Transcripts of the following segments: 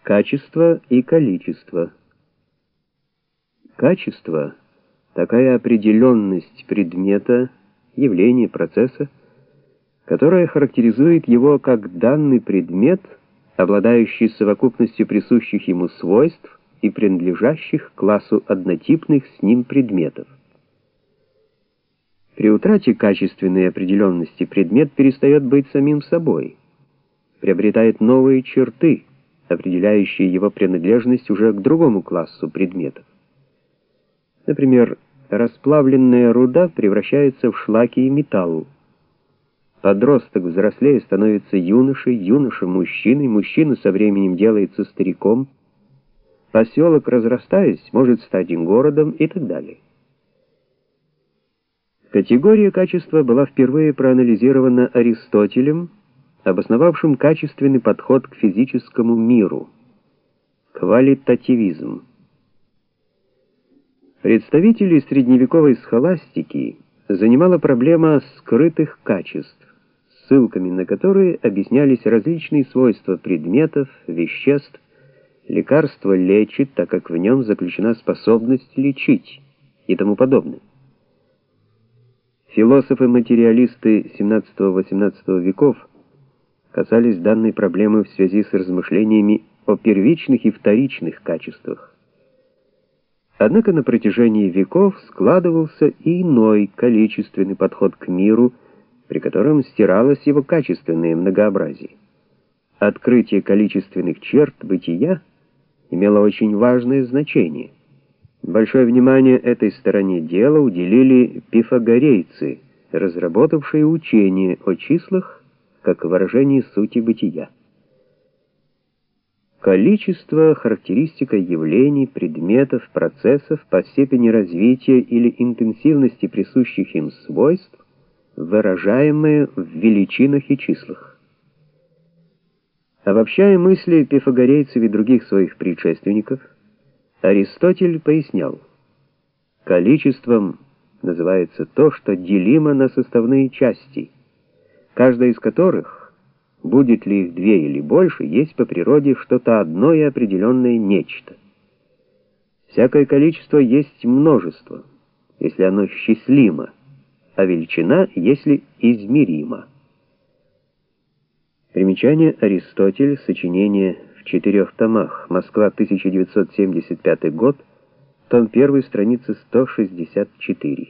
Качество и количество. Качество — такая определенность предмета, явления, процесса, которая характеризует его как данный предмет, обладающий совокупностью присущих ему свойств и принадлежащих к классу однотипных с ним предметов. При утрате качественной определенности предмет перестает быть самим собой, приобретает новые черты, определяющие его принадлежность уже к другому классу предметов. Например, расплавленная руда превращается в шлаки и металл. Подросток взрослея становится юношей, юноша мужчиной, мужчина со временем делается стариком, поселок, разрастаясь, может стать городом и так далее. Категория качества была впервые проанализирована Аристотелем, обосновавшим качественный подход к физическому миру — квалитативизм. Представителей средневековой схоластики занимала проблема скрытых качеств, ссылками на которые объяснялись различные свойства предметов, веществ. Лекарство лечит, так как в нем заключена способность лечить и тому подобное. Философы-материалисты XVII-XVIII веков касались данной проблемы в связи с размышлениями о первичных и вторичных качествах. Однако на протяжении веков складывался и иной количественный подход к миру, при котором стиралось его качественное многообразие. Открытие количественных черт бытия имело очень важное значение. Большое внимание этой стороне дела уделили пифагорейцы, разработавшие учение о числах как выражение сути бытия. Количество — характеристика явлений, предметов, процессов по степени развития или интенсивности присущих им свойств, выражаемые в величинах и числах. Обобщая мысли пифагорейцев и других своих предшественников, Аристотель пояснял: количеством называется то, что делимо на составные части, каждая из которых, будет ли их две или больше, есть по природе что-то одно и определенное нечто. Всякое количество есть множество, если оно счислимо, а величина, если измерима. Примечание: Аристотель, сочинение в 4 томах, Москва, 1975 год, том 1, страница 164.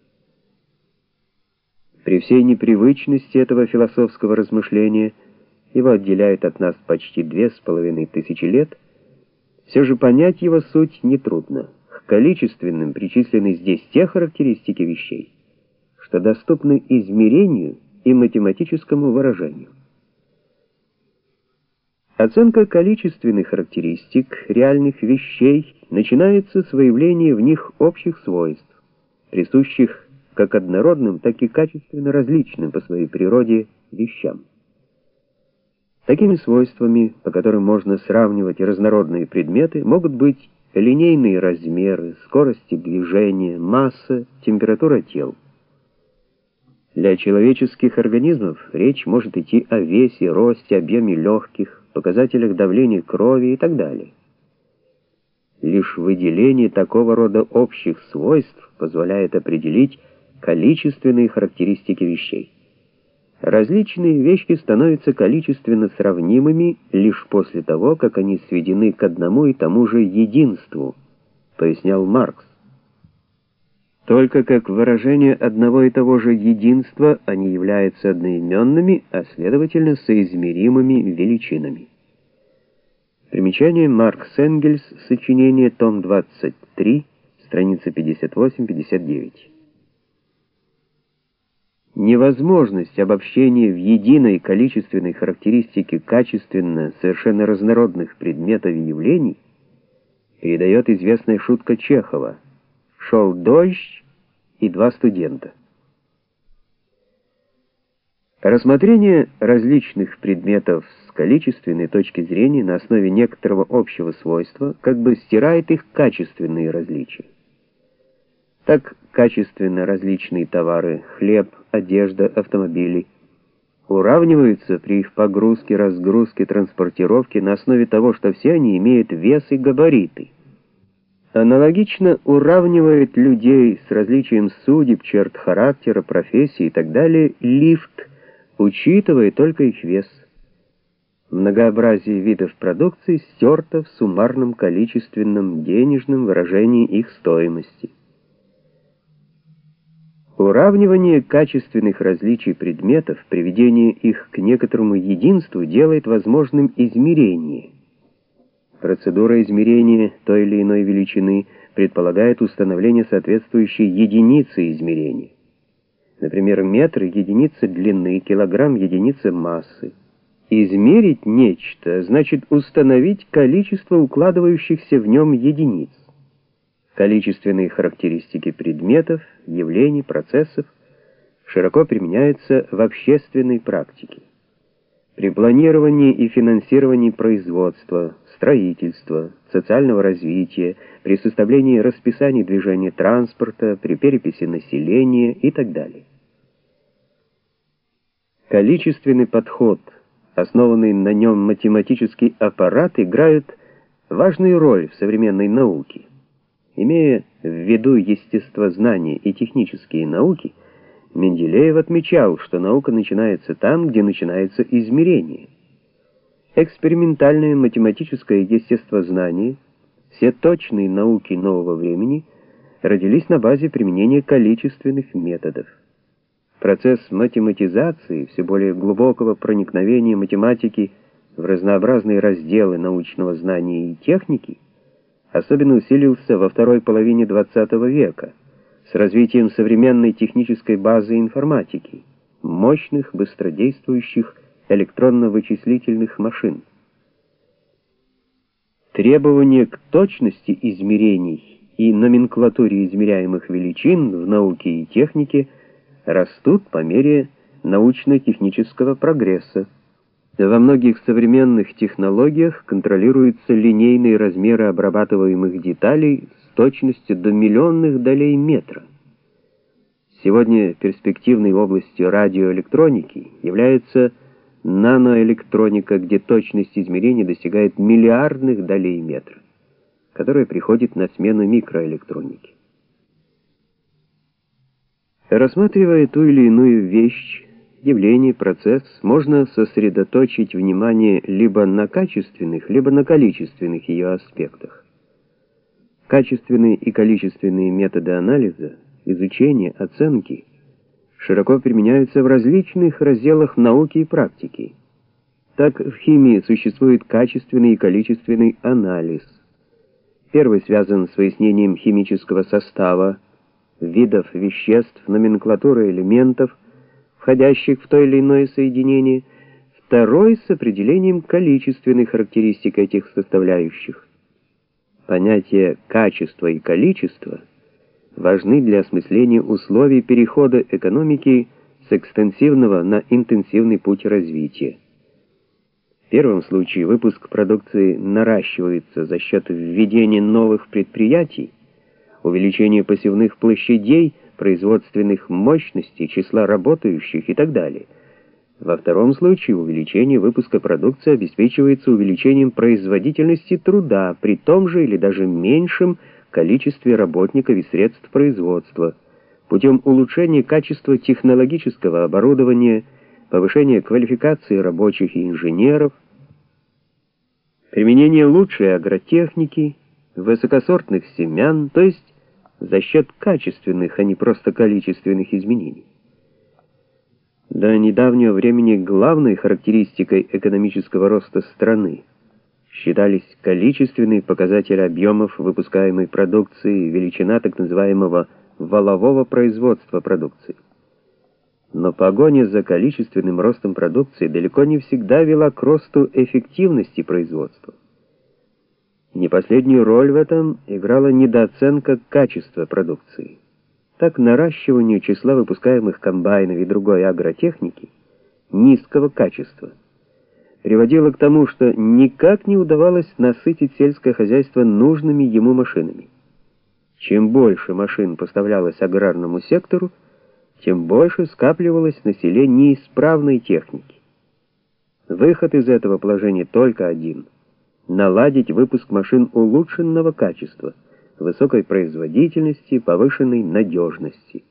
При всей непривычности этого философского размышления, его отделяет от нас почти 2500 лет, все же понять его суть нетрудно. К количественным причислены здесь те характеристики вещей, что доступны измерению и математическому выражению. Оценка количественных характеристик реальных вещей начинается с выявления в них общих свойств, присущих как однородным, так и качественно различным по своей природе вещам. Такими свойствами, по которым можно сравнивать разнородные предметы, могут быть линейные размеры, скорости движения, масса, температура тел. Для человеческих организмов речь может идти о весе, росте, объеме легких, показателях давления крови и так далее. Лишь выделение такого рода общих свойств позволяет определить количественные характеристики вещей. Различные вещи становятся количественно сравнимыми лишь после того, как они сведены к одному и тому же единству, пояснял Маркс. Только как выражение одного и того же единства они являются одноименными, а следовательно соизмеримыми величинами. Примечание: Маркс Энгельс, сочинение, том 23, страница 58-59. Невозможность обобщения в единой количественной характеристике качественно совершенно разнородных предметов и явлений передает известная шутка Чехова: «Шел дождь и 2 студента». Рассмотрение различных предметов с количественной точки зрения на основе некоторого общего свойства как бы стирает их качественные различия. Так, качественно различные товары — хлеб, одежда, автомобили уравниваются при их погрузке, разгрузке, транспортировке на основе того, что все они имеют вес и габариты. Аналогично уравнивает людей с различием судеб, черт характера, профессии и так далее лифт, учитывая только их вес. Многообразие видов продукции стерто в суммарном количественном денежном выражении их стоимости. Уравнивание качественных различий предметов, приведение их к некоторому единству делает возможным измерение. Процедура измерения той или иной величины предполагает установление соответствующей единицы измерения. Например, метр — единица длины, килограмм — единица массы. Измерить нечто значит установить количество укладывающихся в нем единиц. Количественные характеристики предметов, явлений, процессов широко применяются в общественной практике. При планировании и финансировании производства, строительства, социального развития, при составлении расписаний движения транспорта, при переписи населения и так далее. Количественный подход, основанный на нем математический аппарат, играет важную роль в современной науке. Имея в виду естествознание и технические науки, Менделеев отмечал, что наука начинается там, где начинается измерение. Экспериментальное математическое естествознание, все точные науки нового времени родились на базе применения количественных методов. Процесс математизации, все более глубокого проникновения математики в разнообразные разделы научного знания и техники, особенно усилился во второй половине XX века с развитием современной технической базы информатики, мощных, быстродействующих электронно-вычислительных машин. Требования к точности измерений и номенклатуре измеряемых величин в науке и технике растут по мере научно-технического прогресса. Во многих современных технологиях контролируются линейные размеры обрабатываемых деталей с точностью до миллионных долей метра. Сегодня перспективной областью радиоэлектроники является наноэлектроника, где точность измерений достигает миллиардных долей метра, которая приходит на смену микроэлектронике. Рассматривая ту или иную вещь, явление, процесс, можно сосредоточить внимание либо на качественных, либо на количественных ее аспектах. Качественные и количественные методы анализа, изучения, оценки широко применяются в различных разделах науки и практики. Так в химии существует качественный и количественный анализ. Первый связан с выяснением химического состава, видов веществ, номенклатуры элементов, входящих в то или иное соединение, второй с определением количественной характеристики этих составляющих. Понятия качества и количества важны для осмысления условий перехода экономики с экстенсивного на интенсивный путь развития. В первом случае выпуск продукции наращивается за счет введения новых предприятий, увеличения посевных площадей, производственных мощностей, числа работающих и так далее. Во втором случае увеличение выпуска продукции обеспечивается увеличением производительности труда при том же или даже меньшем количестве работников и средств производства, путем улучшения качества технологического оборудования, повышения квалификации рабочих и инженеров, применения лучшей агротехники, высокосортных семян, то есть за счет качественных, а не просто количественных изменений. До недавнего времени главной характеристикой экономического роста страны считались количественные показатели объемов выпускаемой продукции и величина так называемого валового производства продукции. Но погоня за количественным ростом продукции далеко не всегда вела к росту эффективности производства. Не последнюю роль в этом играла недооценка качества продукции. Так наращиванию числа выпускаемых комбайнов и другой агротехники низкого качества приводило к тому, что никак не удавалось насытить сельское хозяйство нужными ему машинами. Чем больше машин поставлялось аграрному сектору, тем больше скапливалось на селе неисправной техники. Выход из этого положения только один — наладить выпуск машин улучшенного качества, высокой производительности, повышенной надежности.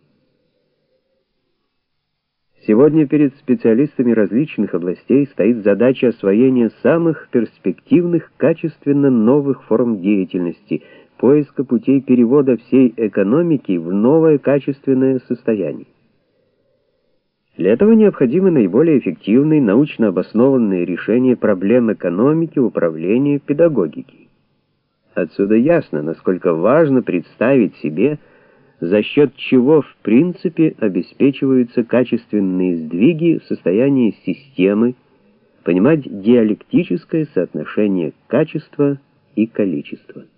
Сегодня перед специалистами различных областей стоит задача освоения самых перспективных, качественно новых форм деятельности, поиска путей перевода всей экономики в новое качественное состояние. Для этого необходимы наиболее эффективные, научно обоснованные решения проблем экономики, управления, педагогики. Отсюда ясно, насколько важно представить себе, за счет чего в принципе обеспечиваются качественные сдвиги в состоянии системы, понимать диалектическое соотношение качества и количества.